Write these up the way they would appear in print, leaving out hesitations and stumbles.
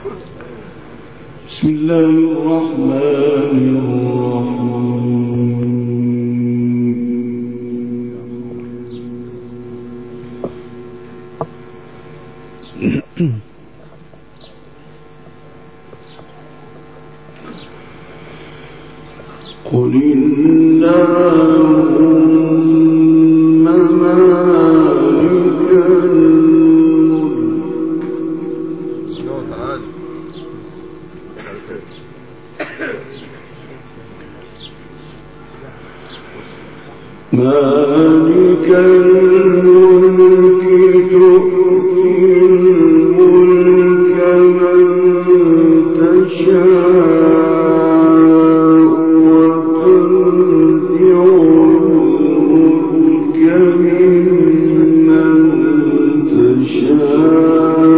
بسم الله الرحمن الرحيم. قل اللهم مالك مالك الملك تؤتي الملك من تشاء وتنزع الملك ممن تشاء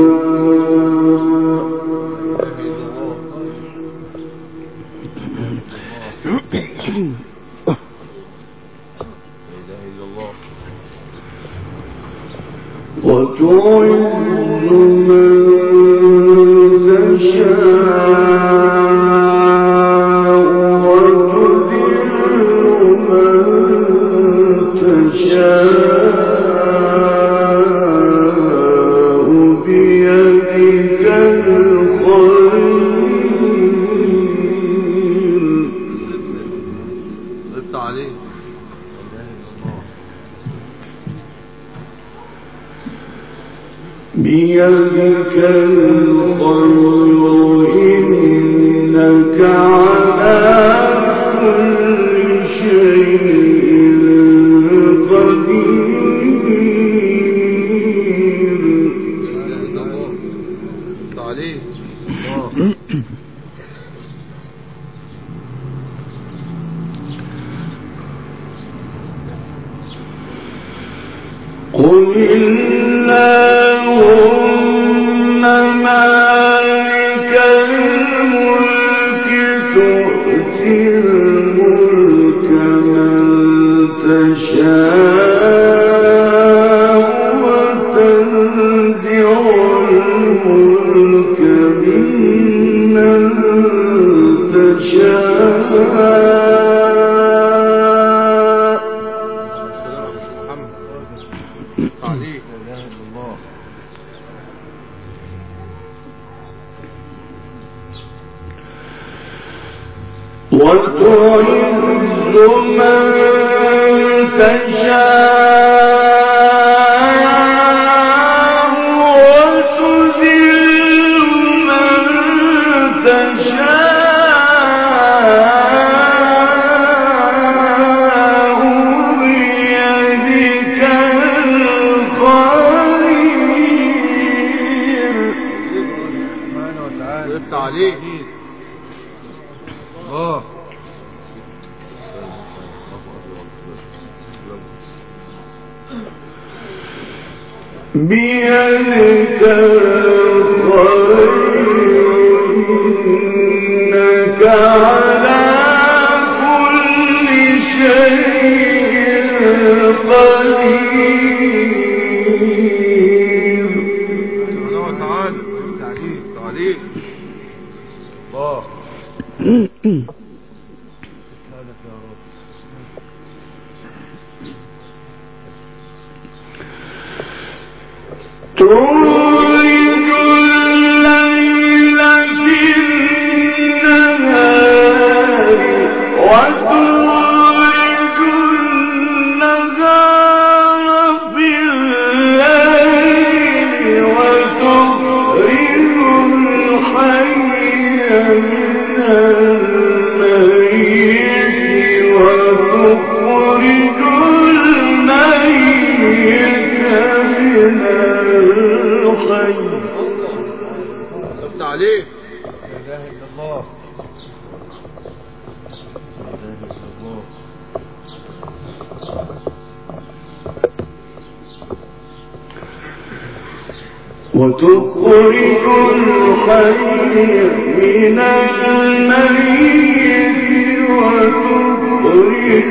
وتعز من تشاء وتذل من تشاء بيدك الخير. صدت عليه. بيدك الخير إنك على كل شيء قدير. صدت عليه. قل اللهم مالك الملك تؤتي الملك من تشاء وتنزع الملك ممن تشاء وتعز من تشاء وتذل من تشاء بيدك الخير. صدت عليه. بيدك الخير إنك على كل شيء قدير. سبحانه وتعالى. تعليق الله. تولد الليل في النهار وتولد النهار في الليل وتخرج الحي من الميت وتخرج الميت من الحي. صدت عليه. لا اله الا الله. وتخرج الحي من الميت وتخرج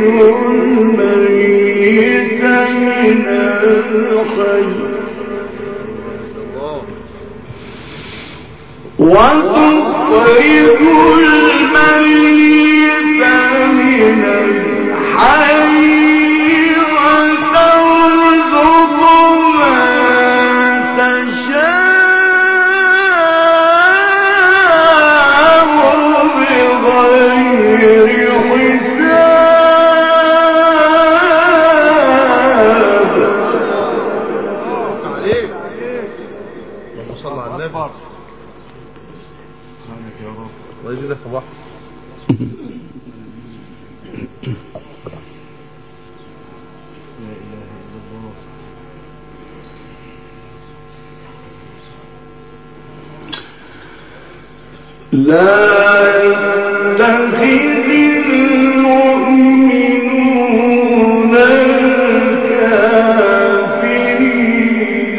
الميت من الحي وتخرج الميت من الحي وترزق من تشاء بغير حساب. عليك اللهم صل على النبي. الله يجزيك صباح. لا إله إلا الله. لا يتخذ المؤمنون الكافرين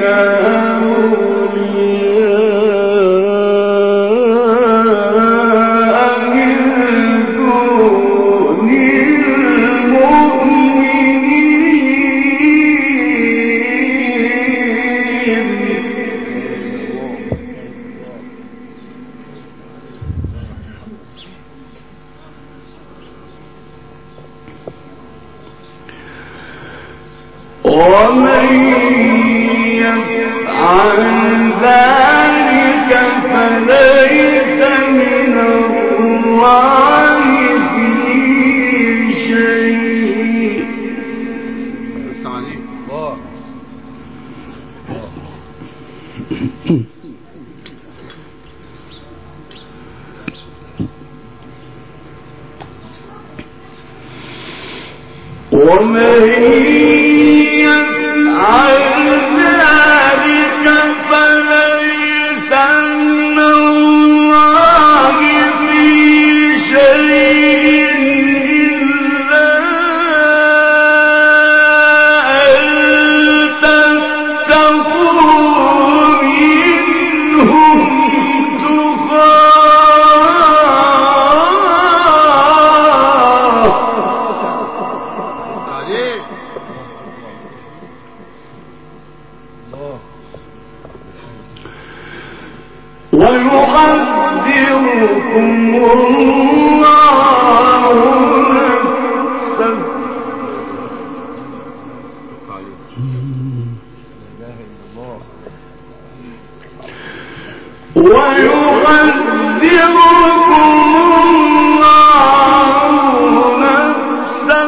أولياء من دون ومن يفعل ذلك فليس من الله في شيء. عليك الله. ومن يفعل ذلك فليس من الله في شيء إلا أن تتقوا منهم ويحذركم الله نفسه. ويحذركم الله نفسه.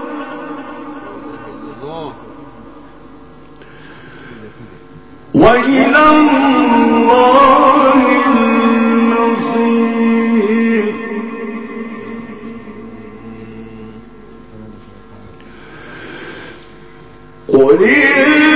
وإلى الله المصير. قل